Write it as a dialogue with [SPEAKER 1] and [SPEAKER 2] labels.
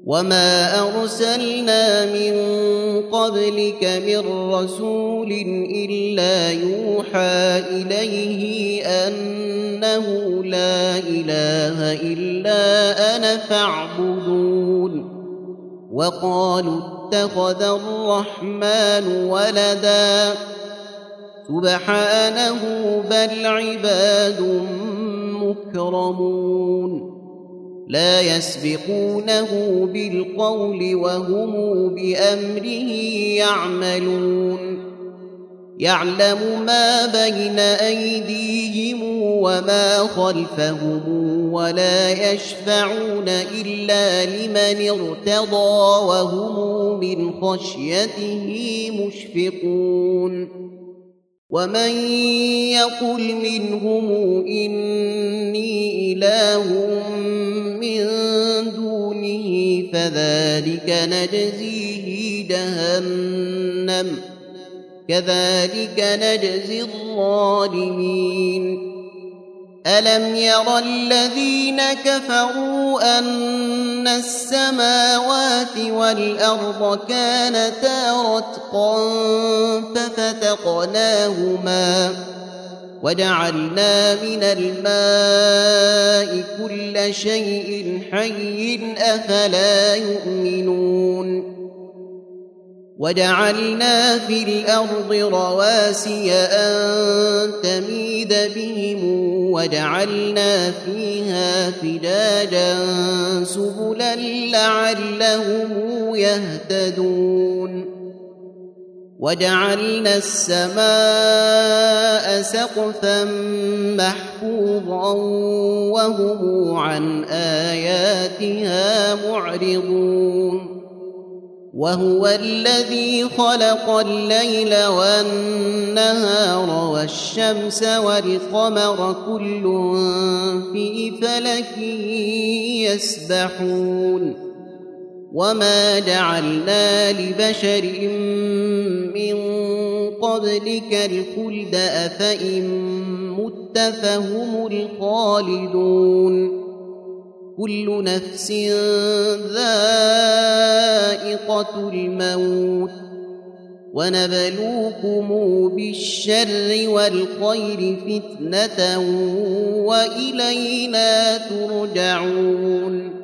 [SPEAKER 1] وما أرسلنا من قبلك من رسول إلا يوحى إليه أنه لا إله إلا أنا فاعبدون وقالوا اتخذ الرحمن ولدا سبحانه بل عباد مكرمون لا يسبقونه بالقول وهم بأمره يعملون يعلم ما بين أيديهم وما خلفهم ولا يشفعون إلا لمن ارتضى وهم من خشيته مشفقون ومن يقل منهم إني إله من دونه فذلك نجزيه جهنم كذلك نجزي الظالمين ألم ير الذين كفروا أن السماوات والأرض كانتا رتقا ففتقناهما وجعلنا من الماء كل شيء حي أفلا يؤمنون وجعلنا في الأرض رواسي أن تميد بهم وجعلنا فيها فجاجا سبلا لعلهم يهتدون وجعلنا السماء سقفا محفوظا وهم عن آياتها معرضون وهو الذي خلق الليل والنهار والشمس والقمر كل في فلك يسبحون وما جعلنا لبشر من قبلك الخلد أفإن مت فهم الخالدون كل نفس ذائقة الموت ونبلوكم بالشر والخير فتنة وإلينا ترجعون